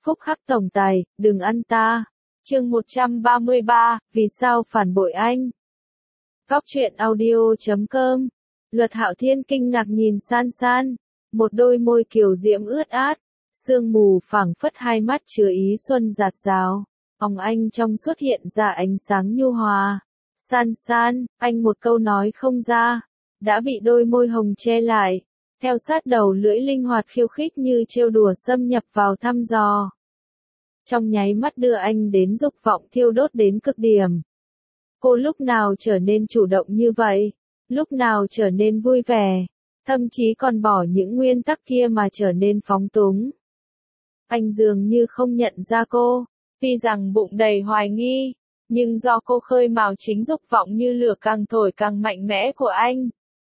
Phúc hắc tổng tài, đừng ăn ta. Chương 133, vì sao phản bội anh? Góc truyện audio.com. Luật Hạo Thiên kinh ngạc nhìn San San, một đôi môi kiều diễm ướt át, sương mù phảng phất, hai mắt chứa ý xuân rạt rào, óng ánh trong xuất hiện ra ánh sáng nhu hòa. San San, anh một câu nói không ra, đã bị đôi môi hồng che lại, theo sát đầu lưỡi linh hoạt khiêu khích như trêu đùa xâm nhập vào thăm dò. Trong nháy mắt đưa anh đến dục vọng thiêu đốt đến cực điểm. Cô lúc nào trở nên chủ động như vậy, lúc nào trở nên vui vẻ, thậm chí còn bỏ những nguyên tắc kia mà trở nên phóng túng. Anh dường như không nhận ra cô, tuy rằng bụng đầy hoài nghi, nhưng do cô khơi mào chính dục vọng như lửa càng thổi càng mạnh mẽ của anh.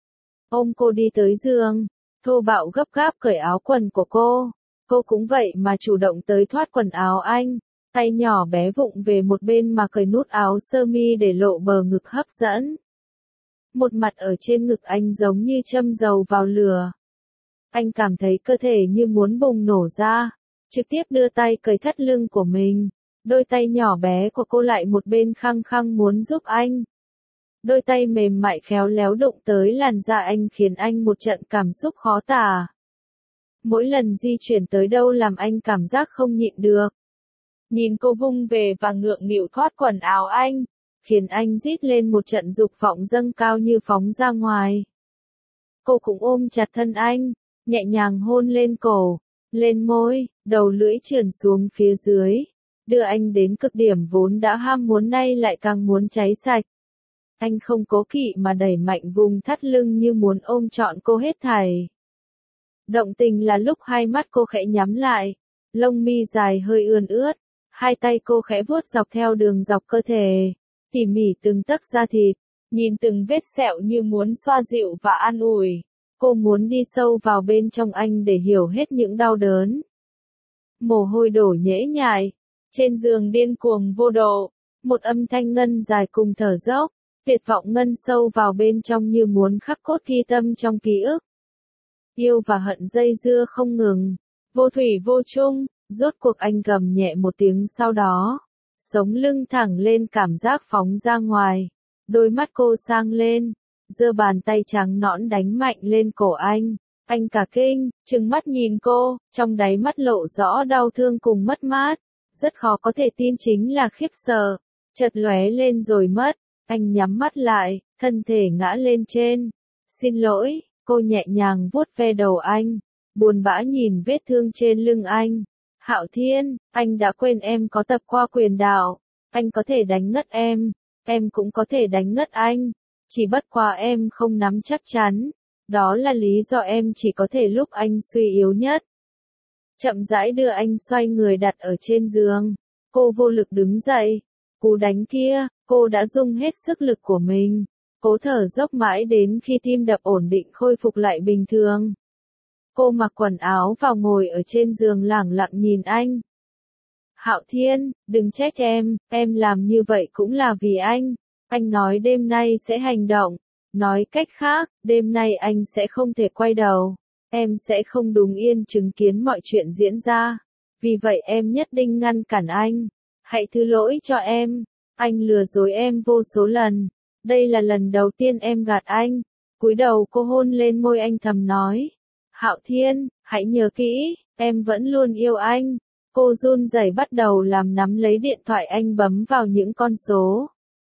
Ôm cô đi tới giường, thô bạo gấp gáp cởi áo quần của cô cũng vậy mà chủ động tới thoát quần áo anh, tay nhỏ bé vụng về một bên mà cởi nút áo sơ mi để lộ bờ ngực hấp dẫn. Một mặt ở trên ngực anh giống như châm dầu vào lửa. Anh cảm thấy cơ thể như muốn bùng nổ ra, trực tiếp đưa tay cởi thắt lưng của mình. Đôi tay nhỏ bé của cô lại một bên khăng khăng muốn giúp anh. Đôi tay mềm mại khéo léo đụng tới làn da anh khiến anh một trận cảm xúc khó tả. Mỗi lần di chuyển tới đâu làm anh cảm giác không nhịn được. Nhìn cô vung về và ngượng nghịu thoát quần áo anh, khiến anh rít lên một trận dục vọng dâng cao như phóng ra ngoài. Cô cũng ôm chặt thân anh, nhẹ nhàng hôn lên cổ, lên môi, đầu lưỡi trườn xuống phía dưới, đưa anh đến cực điểm vốn đã ham muốn nay lại càng muốn cháy sạch. Anh không cố kỵ mà đẩy mạnh vùng thắt lưng như muốn ôm trọn cô hết thảy. Động tình là lúc hai mắt cô khẽ nhắm lại, lông mi dài hơi ươn ướt, hai tay cô khẽ vuốt dọc theo đường dọc cơ thể, tỉ mỉ từng tấc da thịt, nhìn từng vết sẹo như muốn xoa dịu và an ủi. Cô muốn đi sâu vào bên trong anh để hiểu hết những đau đớn. Mồ hôi đổ nhễ nhại, trên giường điên cuồng vô độ, một âm thanh ngân dài cùng thở dốc, tuyệt vọng ngân sâu vào bên trong như muốn khắc cốt ghi tâm trong ký ức. Yêu và hận dây dưa không ngừng, vô thủy vô chung, rốt cuộc anh gầm nhẹ một tiếng sau đó, sống lưng thẳng lên cảm giác phóng ra ngoài, đôi mắt cô sang lên, giơ bàn tay trắng nõn đánh mạnh lên cổ anh cả kinh, trừng mắt nhìn cô, trong đáy mắt lộ rõ đau thương cùng mất mát, rất khó có thể tin chính là khiếp sợ, chợt lóe lên rồi mất, anh nhắm mắt lại, thân thể ngã lên trên, xin lỗi. Cô nhẹ nhàng vuốt ve đầu anh, buồn bã nhìn vết thương trên lưng anh. Hạo Thiên, anh đã quên em có tập qua quyền đạo, anh có thể đánh ngất em cũng có thể đánh ngất anh, chỉ bất quá em không nắm chắc chắn, đó là lý do em chỉ có thể lúc anh suy yếu nhất. Chậm rãi đưa anh xoay người đặt ở trên giường, cô vô lực đứng dậy, cú đánh kia, cô đã dùng hết sức lực của mình. Cố thở dốc mãi đến khi tim đập ổn định khôi phục lại bình thường. Cô mặc quần áo vào ngồi ở trên giường lẳng lặng nhìn anh. Hạo Thiên, đừng trách em làm như vậy cũng là vì anh nói đêm nay sẽ hành động, nói cách khác, đêm nay anh sẽ không thể quay đầu, em sẽ không đứng yên chứng kiến mọi chuyện diễn ra, vì vậy em nhất định ngăn cản anh, hãy thứ lỗi cho em, anh lừa dối em vô số lần. Đây là lần đầu tiên em gạt anh. Cúi đầu cô hôn lên môi anh thầm nói. Hạo Thiên, hãy nhớ kỹ, em vẫn luôn yêu anh. Cô run rẩy bắt đầu làm nắm lấy điện thoại anh bấm vào những con số.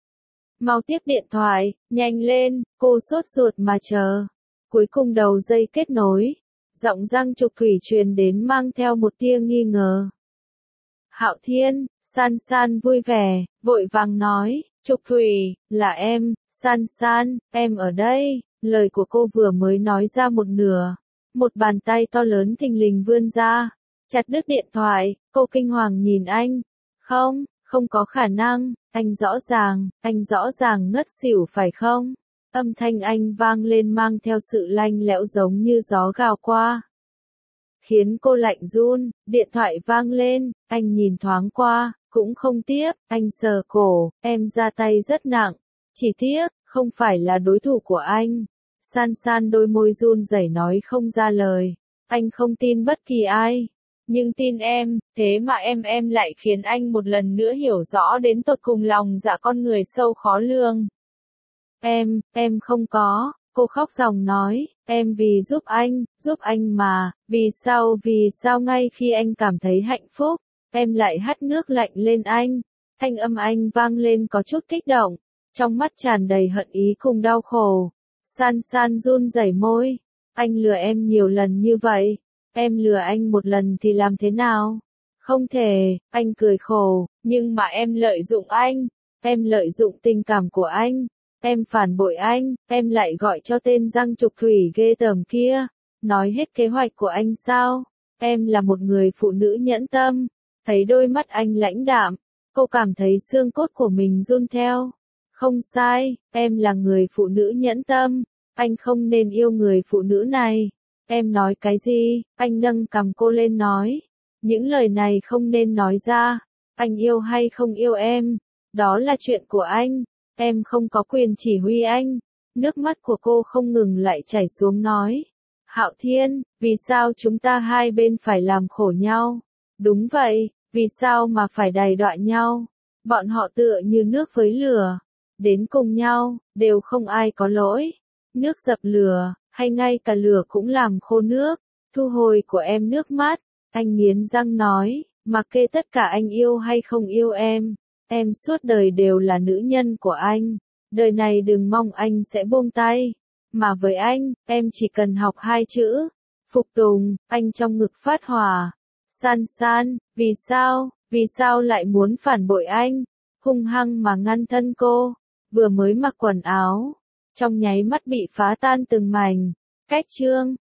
Mau tiếp điện thoại, nhanh lên, cô sốt ruột mà chờ. Cuối cùng đầu dây kết nối. Giọng Giang Trục Thủy truyền đến mang theo một tia nghi ngờ. Hạo Thiên, San San vui vẻ, vội vàng nói. Trục Thủy, là em, San San, em ở đây, lời của cô vừa mới nói ra một nửa. Một bàn tay to lớn thình lình vươn ra, chặt đứt điện thoại, cô kinh hoàng nhìn anh. Không có khả năng, anh rõ ràng ngất xỉu phải không? Âm thanh anh vang lên mang theo sự lanh lẽo giống như gió gào qua. Khiến cô lạnh run, điện thoại vang lên, anh nhìn thoáng qua. Cũng không tiếp, anh sờ cổ, em ra tay rất nặng, chỉ tiếc, không phải là đối thủ của anh. San San đôi môi run rẩy nói không ra lời, anh không tin bất kỳ ai. Nhưng tin em, thế mà em lại khiến anh một lần nữa hiểu rõ đến tột cùng lòng dạ con người sâu khó lường. Em không có, cô khóc ròng nói, em vì giúp anh mà, vì sao ngay khi anh cảm thấy hạnh phúc, em lại hắt nước lạnh lên anh. Thanh âm anh vang lên có chút kích động, trong mắt tràn đầy hận ý cùng đau khổ. San San run rẩy môi, anh lừa em nhiều lần như vậy, em lừa anh một lần thì làm thế nào? Không thể, anh cười khổ, nhưng mà em lợi dụng anh, em lợi dụng tình cảm của anh. Em phản bội anh, em lại gọi cho tên Giang Trục Thủy ghê tởm kia, nói hết kế hoạch của anh sao? Em là một người phụ nữ nhẫn tâm. Thấy đôi mắt anh lãnh đạm, cô cảm thấy xương cốt của mình run theo. Không sai, em là người phụ nữ nhẫn tâm, anh không nên yêu người phụ nữ này. Em nói cái gì? Anh nâng cằm cô lên nói. Những lời này không nên nói ra. Anh yêu hay không yêu em, đó là chuyện của anh. Em không có quyền chỉ huy anh. Nước mắt của cô không ngừng lại chảy xuống nói. Hạo Thiên, vì sao chúng ta hai bên phải làm khổ nhau? Đúng vậy, vì sao mà phải đày đọa nhau? Bọn họ tựa như nước với lửa. Đến cùng nhau, đều không ai có lỗi. Nước dập lửa, hay ngay cả lửa cũng làm khô nước. Thu hồi của em nước mắt. Anh nghiến răng nói, mặc kệ tất cả anh yêu hay không yêu em suốt đời đều là nữ nhân của anh. Đời này đừng mong anh sẽ buông tay. Mà với anh, em chỉ cần học 2 chữ. Phục tùng. Anh trong ngực phát hỏa. San San, vì sao lại muốn phản bội anh? Hung hăng mà ngăn thân cô. Vừa mới mặc quần áo, trong nháy mắt bị phá tan từng mảnh. Cách chương